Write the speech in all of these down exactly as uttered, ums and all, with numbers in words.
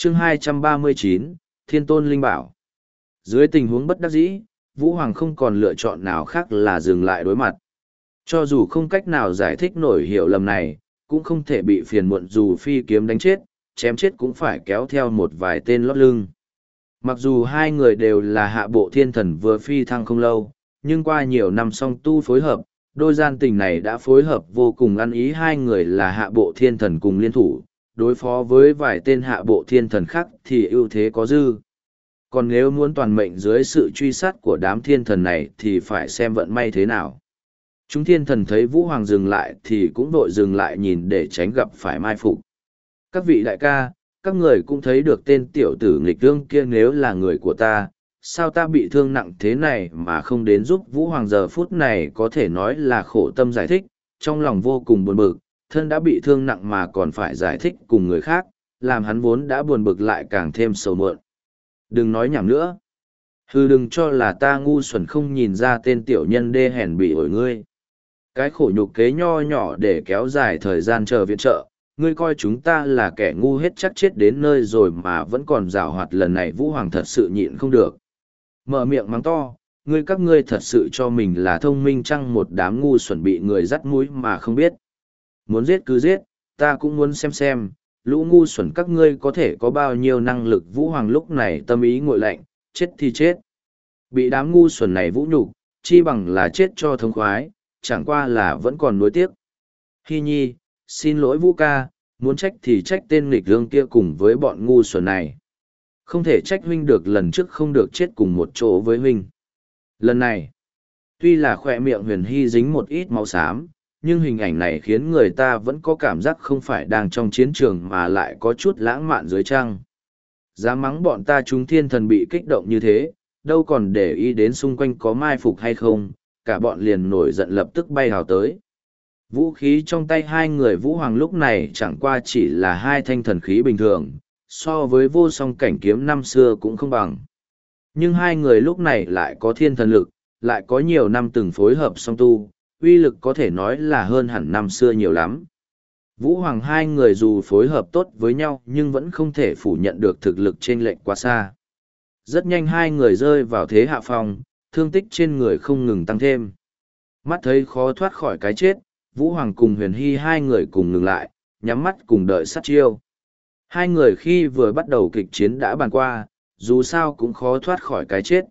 chương hai trăm ba mươi chín, Thiên Tôn Linh Bảo. Dưới tình huống bất đắc dĩ, Vũ Hoàng không còn lựa chọn nào khác là dừng lại đối mặt. Cho dù không cách nào giải thích nổi hiểu lầm này, cũng không thể bị phiền muộn dù phi kiếm đánh chết, chém chết cũng phải kéo theo một vài tên lót lưng. Mặc dù hai người đều là hạ bộ thiên thần vừa phi thăng không lâu, nhưng qua nhiều năm song tu phối hợp, đôi gian tình này đã phối hợp vô cùng ăn ý. Hai người là hạ bộ thiên thần cùng liên thủ, đối phó với vài tên hạ bộ thiên thần khác thì ưu thế có dư. Còn nếu muốn toàn mệnh dưới sự truy sát của đám thiên thần này thì phải xem vận may thế nào. Chúng thiên thần thấy Vũ Hoàng dừng lại thì cũng đội dừng lại nhìn để tránh gặp phải mai phục. Các vị đại ca, các người cũng thấy được tên tiểu tử nghịch thương kia, nếu là người của ta, sao ta bị thương nặng thế này mà không đến giúp. Vũ Hoàng giờ phút này có thể nói là khổ tâm giải thích, trong lòng vô cùng buồn bực, thân đã bị thương nặng mà còn phải giải thích cùng người khác, làm hắn vốn đã buồn bực lại càng thêm sầu muộn. Đừng nói nhảm nữa. Hừ, đừng cho là ta ngu xuẩn không nhìn ra tên tiểu nhân đê hèn bị ổi ngươi. Cái khổ nhục kế nho nhỏ để kéo dài thời gian chờ viện trợ, ngươi coi chúng ta là kẻ ngu hết chắc chết đến nơi rồi mà vẫn còn giảo hoạt. Lần này Vũ Hoàng thật sự nhịn không được. Mở miệng mắng to, ngươi các ngươi thật sự cho mình là thông minh chăng, một đám ngu xuẩn bị người dắt mũi mà không biết. Muốn giết cứ giết, ta cũng muốn xem xem, lũ ngu xuẩn các ngươi có thể có bao nhiêu năng lực. Vũ Hoàng lúc này tâm ý nguội lạnh, chết thì chết. Bị đám ngu xuẩn này vũ nhục, chi bằng là chết cho thống khoái, chẳng qua là vẫn còn nuối tiếc. Hy nhi, xin lỗi Vũ ca, muốn trách thì trách tên nghịch thương kia cùng với bọn ngu xuẩn này. Không thể trách huynh được, lần trước không được chết cùng một chỗ với huynh. Lần này, tuy là khỏe miệng Huyền Hy dính một ít máu xám, nhưng hình ảnh này khiến người ta vẫn có cảm giác không phải đang trong chiến trường mà lại có chút lãng mạn dưới trăng. Dám mắng bọn ta chúng thiên thần bị kích động như thế, đâu còn để ý đến xung quanh có mai phục hay không, cả bọn liền nổi giận lập tức bay hào tới. Vũ khí trong tay hai người Vũ Hoàng lúc này chẳng qua chỉ là hai thanh thần khí bình thường, so với vô song cảnh kiếm năm xưa cũng không bằng. Nhưng hai người lúc này lại có thiên thần lực, lại có nhiều năm từng phối hợp song tu, uy lực có thể nói là hơn hẳn năm xưa nhiều lắm. Vũ Hoàng hai người dù phối hợp tốt với nhau nhưng vẫn không thể phủ nhận được thực lực chênh lệch quá xa. Rất nhanh hai người rơi vào thế hạ phong, thương tích trên người không ngừng tăng thêm. Mắt thấy khó thoát khỏi cái chết, Vũ Hoàng cùng Huyền Hy hai người cùng ngừng lại, nhắm mắt cùng đợi sát chiêu. Hai người khi vừa bắt đầu kịch chiến đã bàn qua, dù sao cũng khó thoát khỏi cái chết.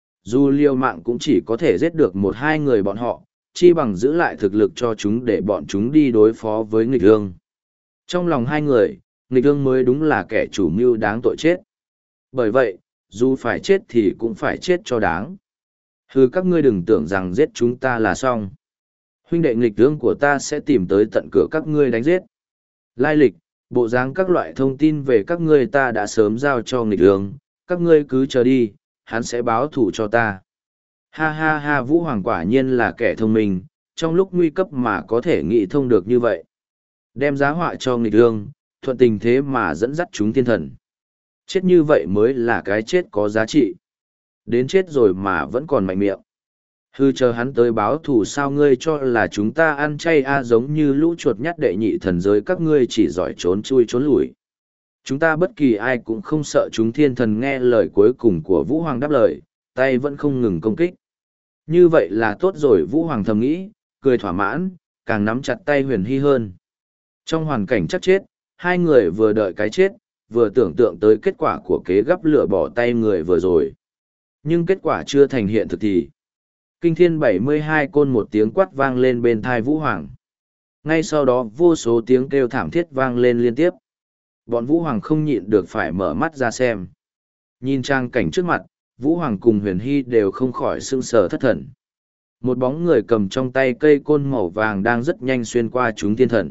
Dù liều mạng cũng chỉ có thể giết được một hai người bọn họ, chi bằng giữ lại thực lực cho chúng để bọn chúng đi đối phó với nghịch ương. Trong lòng hai người, nghịch ương mới đúng là kẻ chủ mưu đáng tội chết. Bởi vậy, dù phải chết thì cũng phải chết cho đáng. Hừ, các ngươi đừng tưởng rằng giết chúng ta là xong. Huynh đệ nghịch ương của ta sẽ tìm tới tận cửa các ngươi đánh giết. Lai lịch, bộ dáng các loại thông tin về các ngươi ta đã sớm giao cho nghịch ương, các ngươi cứ chờ đi, hắn sẽ báo thù cho ta. Ha ha ha, Vũ Hoàng quả nhiên là kẻ thông minh, trong lúc nguy cấp mà có thể nghĩ thông được như vậy. Đem giá họa cho nghịch ương, thuận tình thế mà dẫn dắt chúng thiên thần. Chết như vậy mới là cái chết có giá trị. Đến chết rồi mà vẫn còn mạnh miệng. Hư, chờ hắn tới báo thù sao? Ngươi cho là chúng ta ăn chay a? Giống như lũ chuột nhắt đệ nhị thần giới, các ngươi chỉ giỏi trốn chui trốn lủi. Chúng ta bất kỳ ai cũng không sợ chúng thiên thần. Nghe lời cuối cùng của Vũ Hoàng đáp lời, tay vẫn không ngừng công kích. Như vậy là tốt rồi, Vũ Hoàng thầm nghĩ, cười thỏa mãn, càng nắm chặt tay Huyền Hy hơn. Trong hoàn cảnh chắc chết, hai người vừa đợi cái chết, vừa tưởng tượng tới kết quả của kế gắp lửa bỏ tay người vừa rồi. Nhưng kết quả chưa thành hiện thực thì kinh thiên bảy mươi hai côn, một tiếng quát vang lên bên thai Vũ Hoàng. Ngay sau đó vô số tiếng kêu thảm thiết vang lên liên tiếp. Bọn Vũ Hoàng không nhịn được phải mở mắt ra xem. Nhìn trang cảnh trước mặt, Vũ Hoàng cùng Huyền Hy đều không khỏi sững sờ thất thần. Một bóng người cầm trong tay cây côn màu vàng đang rất nhanh xuyên qua chúng thiên thần.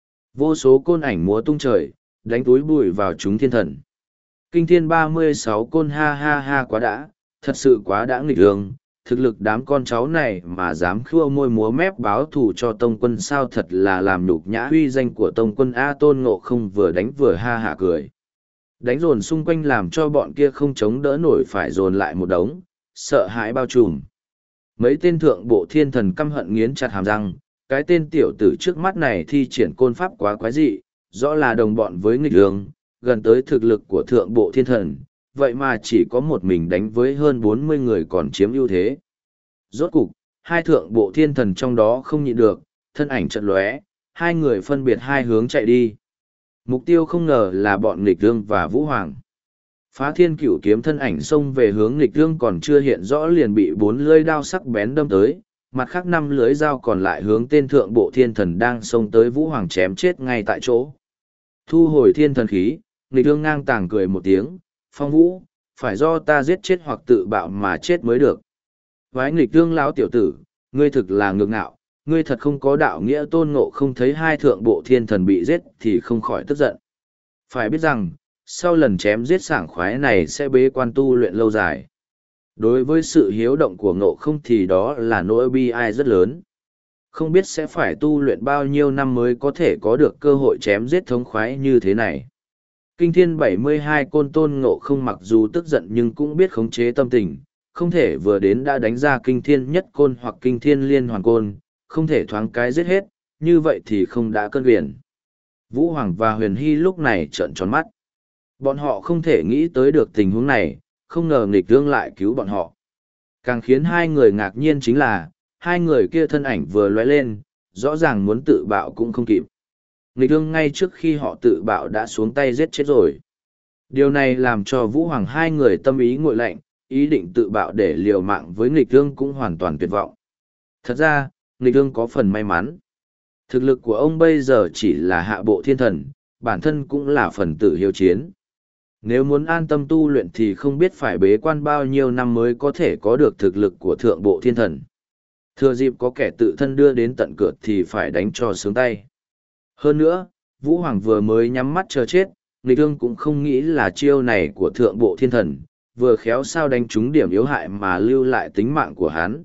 Vô số côn ảnh múa tung trời, đánh túi bụi vào chúng thiên thần. Kinh thiên ba mươi sáu côn, ha ha ha, quá đã, thật sự quá đã nghịch ương. Thực lực đám con cháu này mà dám khua môi múa mép báo thù cho tông quân sao, thật là làm nhục nhã uy danh của tông quân a. Tôn Ngộ Không vừa đánh vừa ha hả cười. Đánh dồn xung quanh làm cho bọn kia không chống đỡ nổi, phải dồn lại một đống, sợ hãi bao trùm. Mấy tên thượng bộ thiên thần căm hận nghiến chặt hàm răng, cái tên tiểu tử trước mắt này thi triển côn pháp quá quái dị, rõ là đồng bọn với nghịch ương, gần tới thực lực của thượng bộ thiên thần, vậy mà chỉ có một mình đánh với hơn bốn mươi người còn chiếm ưu thế. Rốt cục, hai thượng bộ thiên thần trong đó không nhịn được, thân ảnh chợt lóe, hai người phân biệt hai hướng chạy đi. Mục tiêu không ngờ là bọn nghịch dương và Vũ Hoàng. Phá thiên cửu kiếm thân ảnh xông về hướng nghịch dương còn chưa hiện rõ liền bị bốn lưỡi đao sắc bén đâm tới, mặt khác năm lưỡi dao còn lại hướng tên thượng bộ thiên thần đang xông tới Vũ Hoàng chém chết ngay tại chỗ. Thu hồi thiên thần khí, nghịch dương ngang tàng cười một tiếng, Phong Vũ, phải do ta giết chết hoặc tự bạo mà chết mới được. Vái nghịch dương lão tiểu tử, ngươi thực là ngược ngạo, ngươi thật không có đạo nghĩa. Tôn Ngộ không thấy hai thượng bộ thiên thần bị giết thì không khỏi tức giận. Phải biết rằng, sau lần chém giết sảng khoái này sẽ bế quan tu luyện lâu dài. Đối với sự hiếu động của Ngộ không thì đó là nỗi bi ai rất lớn. Không biết sẽ phải tu luyện bao nhiêu năm mới có thể có được cơ hội chém giết thống khoái như thế này. Kinh thiên bảy mươi hai côn Tôn Ngộ không mặc dù tức giận nhưng cũng biết khống chế tâm tình, không thể vừa đến đã đánh ra kinh thiên nhất côn hoặc kinh thiên liên hoàn côn, không thể thoáng cái giết hết, như vậy thì không đã cân biển. Vũ Hoàng và Huyền Hy lúc này trợn tròn mắt. Bọn họ không thể nghĩ tới được tình huống này, không ngờ nghịch dương lại cứu bọn họ. Càng khiến hai người ngạc nhiên chính là, hai người kia thân ảnh vừa lóe lên, rõ ràng muốn tự bạo cũng không kịp. Nghịch dương ngay trước khi họ tự bạo đã xuống tay giết chết rồi. Điều này làm cho Vũ Hoàng hai người tâm ý nguội lạnh, ý định tự bạo để liều mạng với nghịch dương cũng hoàn toàn tuyệt vọng. Thật ra, nghịch dương có phần may mắn. Thực lực của ông bây giờ chỉ là hạ bộ thiên thần, bản thân cũng là phần tử hiếu chiến. Nếu muốn an tâm tu luyện thì không biết phải bế quan bao nhiêu năm mới có thể có được thực lực của thượng bộ thiên thần. Thừa dịp có kẻ tự thân đưa đến tận cửa thì phải đánh cho sướng tay. Hơn nữa, Vũ Hoàng vừa mới nhắm mắt chờ chết, nghịch dương cũng không nghĩ là chiêu này của thượng bộ thiên thần, vừa khéo sao đánh trúng điểm yếu hại mà lưu lại tính mạng của hắn.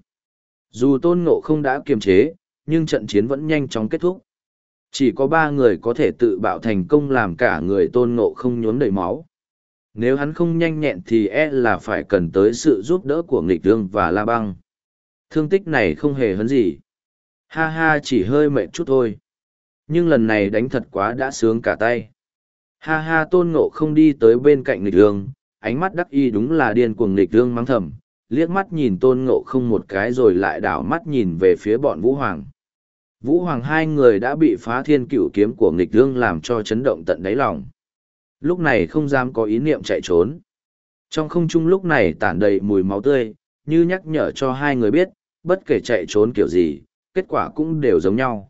Dù Tôn Ngộ không đã kiềm chế, nhưng trận chiến vẫn nhanh chóng kết thúc. Chỉ có ba người có thể tự bạo thành công làm cả người Tôn Ngộ không nhuốm đầy máu. Nếu hắn không nhanh nhẹn thì e là phải cần tới sự giúp đỡ của nghịch dương và La Băng. Thương tích này không hề hấn gì. Ha ha, chỉ hơi mệt chút thôi. Nhưng lần này đánh thật quá đã sướng cả tay. Ha ha, Tôn Ngộ không đi tới bên cạnh nghịch dương, ánh mắt đắc y đúng là điên cuồng. Nghịch dương mắng thầm, liếc mắt nhìn Tôn Ngộ không một cái rồi lại đảo mắt nhìn về phía bọn Vũ Hoàng. Vũ Hoàng hai người đã bị phá thiên cửu kiếm của nghịch dương làm cho chấn động tận đáy lòng. Lúc này không dám có ý niệm chạy trốn. Trong không trung lúc này tản đầy mùi máu tươi, như nhắc nhở cho hai người biết, bất kể chạy trốn kiểu gì, kết quả cũng đều giống nhau.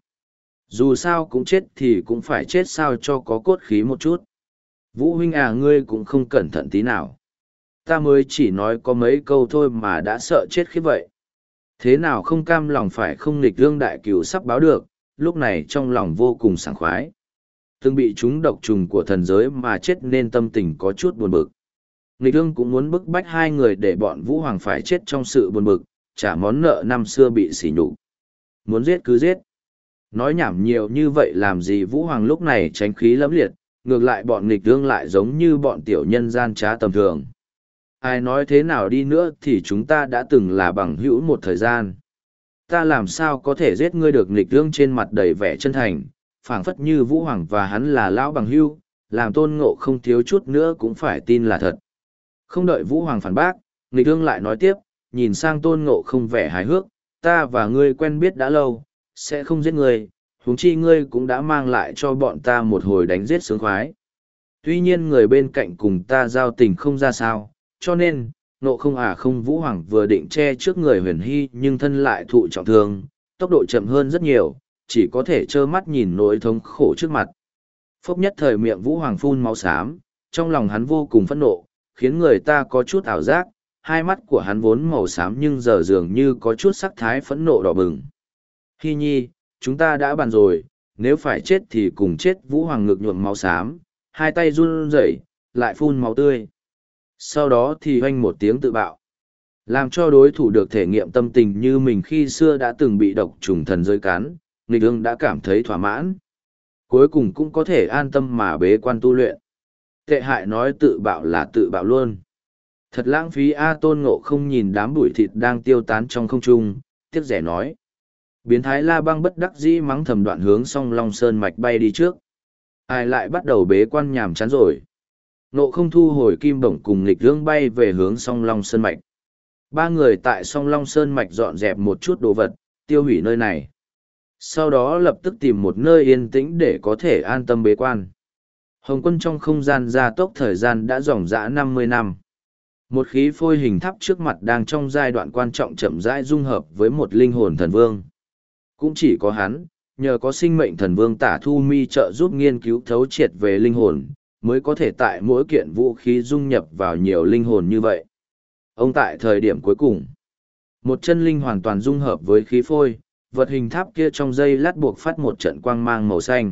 Dù sao cũng chết thì cũng phải chết sao cho có cốt khí một chút. Vũ huynh à, ngươi cũng không cẩn thận tí nào. Ta mới chỉ nói có mấy câu thôi mà đã sợ chết khiếp vậy. Thế nào không cam lòng phải không nghịch dương đại cửu sắp báo được, lúc này trong lòng vô cùng sảng khoái. Từng bị chúng độc trùng của thần giới mà chết nên tâm tình có chút buồn bực. Nghịch dương cũng muốn bức bách hai người để bọn Vũ Hoàng phải chết trong sự buồn bực, trả món nợ năm xưa bị sỉ nhục. Muốn giết cứ giết. Nói nhảm nhiều như vậy làm gì. Vũ Hoàng lúc này tránh khí lẫm liệt, ngược lại bọn nghịch dương lại giống như bọn tiểu nhân gian trá tầm thường. Ai nói thế nào đi nữa thì chúng ta đã từng là bằng hữu một thời gian. Ta làm sao có thể giết ngươi được. Nghịch dương trên mặt đầy vẻ chân thành, phảng phất như Vũ Hoàng và hắn là lão bằng hữu, làm Tôn Ngộ không thiếu chút nữa cũng phải tin là thật. Không đợi Vũ Hoàng phản bác, nghịch dương lại nói tiếp, nhìn sang Tôn Ngộ không vẻ hài hước, ta và ngươi quen biết đã lâu, sẽ không giết ngươi, huống chi ngươi cũng đã mang lại cho bọn ta một hồi đánh giết sướng khoái. Tuy nhiên người bên cạnh cùng ta giao tình không ra sao, cho nên, Ngộ không à không. Vũ Hoàng vừa định che trước người Huyền Hy nhưng thân lại thụ trọng thương, tốc độ chậm hơn rất nhiều, chỉ có thể trơ mắt nhìn nỗi thống khổ trước mặt. Phốc nhất thời miệng Vũ Hoàng phun máu xám, trong lòng hắn vô cùng phẫn nộ, khiến người ta có chút ảo giác, hai mắt của hắn vốn màu xám nhưng giờ dường như có chút sắc thái phẫn nộ đỏ bừng. Hy nhi, chúng ta đã bàn rồi, nếu phải chết thì cùng chết. Vũ Hoàng ngực nhuộm máu xám, hai tay run rẩy, lại phun máu tươi. Sau đó thì hoanh một tiếng tự bạo. Làm cho đối thủ được thể nghiệm tâm tình như mình khi xưa đã từng bị độc trùng thần giới cắn, nghịch dương đã cảm thấy thỏa mãn. Cuối cùng cũng có thể an tâm mà bế quan tu luyện. Tệ hại nói tự bạo là tự bạo luôn. Thật lãng phí a. Tôn Ngộ không nhìn đám bụi thịt đang tiêu tán trong không trung, tiếc rẻ nói. Biến thái La Băng bất đắc dĩ mắng thầm, đoạn hướng Song Long Sơn mạch bay đi trước. Ai lại bắt đầu bế quan nhàm chán rồi. Ngộ không thu hồi kim bổng cùng nghịch hướng bay về hướng song long sơn mạch. Ba người tại song long sơn mạch dọn dẹp một chút đồ vật, tiêu hủy nơi này. Sau đó lập tức tìm một nơi yên tĩnh để có thể an tâm bế quan. Hồng Quân trong không gian gia tốc thời gian đã dòng dã năm mươi năm. Một khí phôi hình tháp trước mặt đang trong giai đoạn quan trọng chậm rãi dung hợp với một linh hồn thần vương. Cũng chỉ có hắn, nhờ có sinh mệnh thần vương Tả Thu Mi trợ giúp nghiên cứu thấu triệt về linh hồn, mới có thể tại mỗi kiện vũ khí dung nhập vào nhiều linh hồn như vậy. Ông tại thời điểm cuối cùng, một chân linh hoàn toàn dung hợp với khí phôi, vật hình tháp kia trong giây lát buộc phát một trận quang mang màu xanh.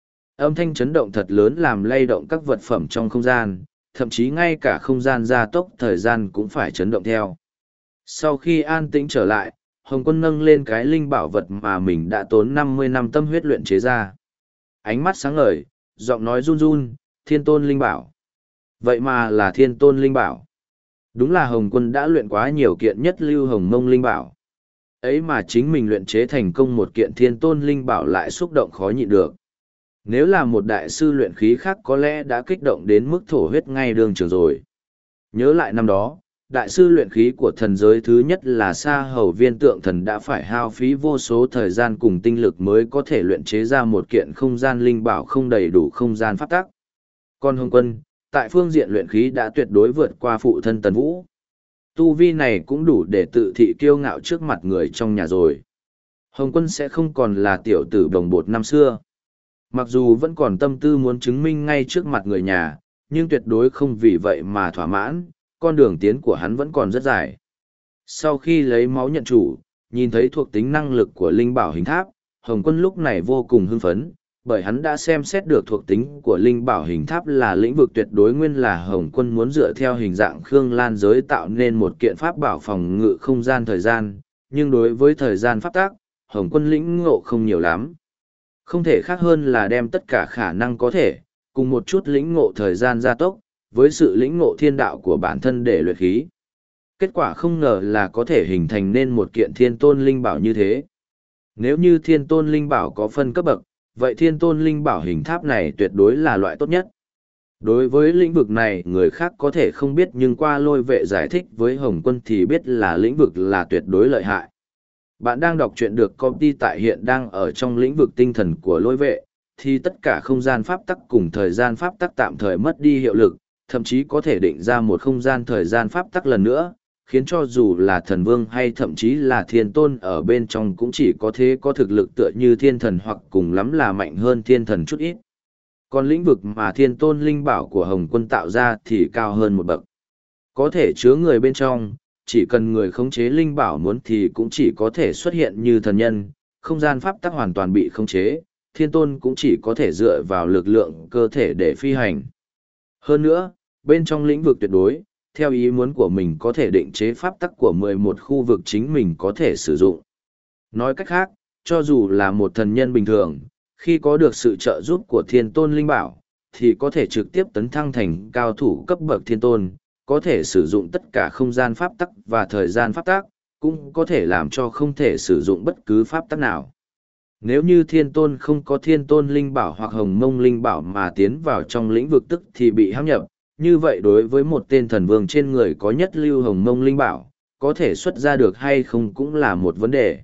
Âm thanh chấn động thật lớn làm lay động các vật phẩm trong không gian, thậm chí ngay cả không gian gia tốc thời gian cũng phải chấn động theo. Sau khi an tĩnh trở lại, Hồng Quân nâng lên cái linh bảo vật mà mình đã tốn năm mươi năm tâm huyết luyện chế ra. Ánh mắt sáng ngời, giọng nói run run, thiên tôn linh bảo. Vậy mà là thiên tôn linh bảo. Đúng là Hồng Quân đã luyện quá nhiều kiện nhất lưu hồng mông linh bảo. Ấy mà chính mình luyện chế thành công một kiện thiên tôn linh bảo lại xúc động khó nhịn được. Nếu là một đại sư luyện khí khác có lẽ đã kích động đến mức thổ huyết ngay đường trường rồi. Nhớ lại năm đó, đại sư luyện khí của thần giới thứ nhất là Sa Hầu Viên Tượng Thần đã phải hao phí vô số thời gian cùng tinh lực mới có thể luyện chế ra một kiện không gian linh bảo không đầy đủ không gian pháp tắc. Còn Hồng Quân, tại phương diện luyện khí đã tuyệt đối vượt qua phụ thân Tần Vũ. Tu vi này cũng đủ để tự thị kiêu ngạo trước mặt người trong nhà rồi. Hồng Quân sẽ không còn là tiểu tử đồng bột năm xưa. Mặc dù vẫn còn tâm tư muốn chứng minh ngay trước mặt người nhà, nhưng tuyệt đối không vì vậy mà thỏa mãn, con đường tiến của hắn vẫn còn rất dài. Sau khi lấy máu nhận chủ, nhìn thấy thuộc tính năng lực của linh bảo hình tháp, Hồng Quân lúc này vô cùng hưng phấn, bởi hắn đã xem xét được thuộc tính của linh bảo hình tháp là lĩnh vực tuyệt đối nguyên là Hồng Quân muốn dựa theo hình dạng Khương Lan giới tạo nên một kiện pháp bảo phòng ngự không gian thời gian, nhưng đối với thời gian pháp tác, Hồng Quân lĩnh ngộ không nhiều lắm. Không thể khác hơn là đem tất cả khả năng có thể, cùng một chút lĩnh ngộ thời gian gia tốc, với sự lĩnh ngộ thiên đạo của bản thân để luyện khí. Kết quả không ngờ là có thể hình thành nên một kiện thiên tôn linh bảo như thế. Nếu như thiên tôn linh bảo có phân cấp bậc, vậy thiên tôn linh bảo hình tháp này tuyệt đối là loại tốt nhất. Đối với lĩnh vực này người khác có thể không biết nhưng qua Lôi Vệ giải thích với Hồng Quân thì biết là lĩnh vực là tuyệt đối lợi hại. Bạn đang đọc truyện được công ty tại hiện đang ở trong lĩnh vực tinh thần của Lôi Vệ, thì tất cả không gian pháp tắc cùng thời gian pháp tắc tạm thời mất đi hiệu lực, thậm chí có thể định ra một không gian thời gian pháp tắc lần nữa, khiến cho dù là thần vương hay thậm chí là thiên tôn ở bên trong cũng chỉ có thế có thực lực tựa như thiên thần hoặc cùng lắm là mạnh hơn thiên thần chút ít. Còn lĩnh vực mà thiên tôn linh bảo của Hồng Quân tạo ra thì cao hơn một bậc. Có thể chứa người bên trong, chỉ cần người khống chế linh bảo muốn thì cũng chỉ có thể xuất hiện như thần nhân, không gian pháp tắc hoàn toàn bị khống chế, thiên tôn cũng chỉ có thể dựa vào lực lượng cơ thể để phi hành. Hơn nữa, bên trong lĩnh vực tuyệt đối, theo ý muốn của mình có thể định chế pháp tắc của mười một khu vực chính mình có thể sử dụng. Nói cách khác, cho dù là một thần nhân bình thường, khi có được sự trợ giúp của thiên tôn linh bảo, thì có thể trực tiếp tấn thăng thành cao thủ cấp bậc thiên tôn, có thể sử dụng tất cả không gian pháp tắc và thời gian pháp tắc, cũng có thể làm cho không thể sử dụng bất cứ pháp tắc nào. Nếu như thiên tôn không có thiên tôn linh bảo hoặc hồng mông linh bảo mà tiến vào trong lĩnh vực tức thì bị hãm nhập, như vậy đối với một tên thần vương trên người có nhất lưu hồng mông linh bảo, có thể xuất ra được hay không cũng là một vấn đề.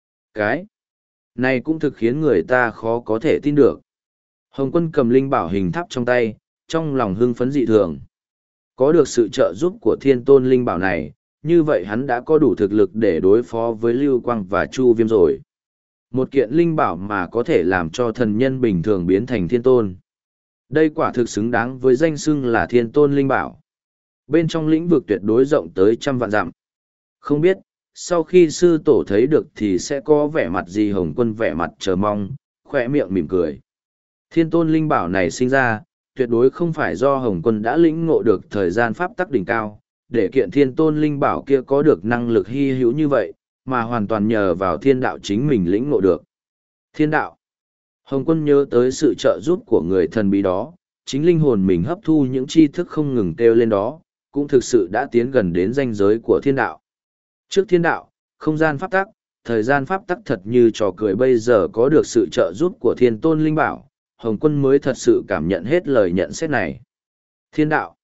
Cái này cũng thực khiến người ta khó có thể tin được. Hồng Quân cầm linh bảo hình tháp trong tay, trong lòng hưng phấn dị thường. Có được sự trợ giúp của thiên tôn linh bảo này, như vậy hắn đã có đủ thực lực để đối phó với Lưu Quang và Chu Viêm rồi. Một kiện linh bảo mà có thể làm cho thần nhân bình thường biến thành thiên tôn. Đây quả thực xứng đáng với danh xưng là thiên tôn linh bảo. Bên trong lĩnh vực tuyệt đối rộng tới trăm vạn dặm. Không biết, sau khi sư tổ thấy được thì sẽ có vẻ mặt gì. Hồng Quân vẻ mặt chờ mong, khỏe miệng mỉm cười. Thiên tôn linh bảo này sinh ra, tuyệt đối không phải do Hồng Quân đã lĩnh ngộ được thời gian pháp tắc đỉnh cao, để kiện thiên tôn linh bảo kia có được năng lực hy hữu như vậy, mà hoàn toàn nhờ vào thiên đạo chính mình lĩnh ngộ được. Thiên đạo. Hồng Quân nhớ tới sự trợ giúp của người thần bí đó, chính linh hồn mình hấp thu những tri thức không ngừng kêu lên đó, cũng thực sự đã tiến gần đến ranh giới của thiên đạo. Trước thiên đạo, không gian pháp tắc, thời gian pháp tắc thật như trò cười bây giờ có được sự trợ giúp của thiên tôn linh bảo, Hồng Quân mới thật sự cảm nhận hết lời nhận xét này. Thiên đạo.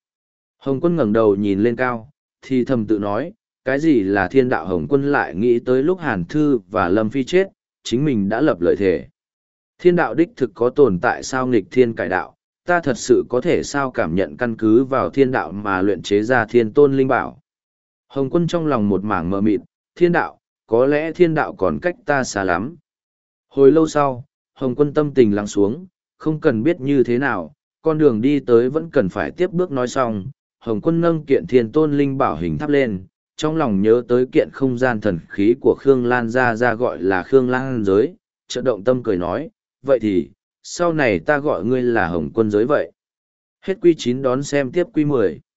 Hồng quân ngẩng đầu nhìn lên cao, thì thầm tự nói, cái gì là thiên đạo? Hồng quân lại nghĩ tới lúc Hàn Thư và Lâm Phi chết, chính mình đã lập lời thề. Thiên đạo đích thực có tồn tại sao? Nghịch thiên cải đạo, ta thật sự có thể sao cảm nhận căn cứ vào thiên đạo mà luyện chế ra thiên tôn linh bảo. Hồng quân trong lòng một mảng mờ mịt, thiên đạo, có lẽ thiên đạo còn cách ta xa lắm. Hồi lâu sau, Hồng quân tâm tình lắng xuống, không cần biết như thế nào, con đường đi tới vẫn cần phải tiếp bước. Nói xong, Hồng quân nâng kiện thiên tôn linh bảo hình tháp lên, trong lòng nhớ tới kiện không gian thần khí của Khương Lan ra ra gọi là Khương Lan giới, chợt động tâm cười nói, vậy thì, sau này ta gọi ngươi là Hồng quân giới vậy. Hết quy chín đón xem tiếp quy mười.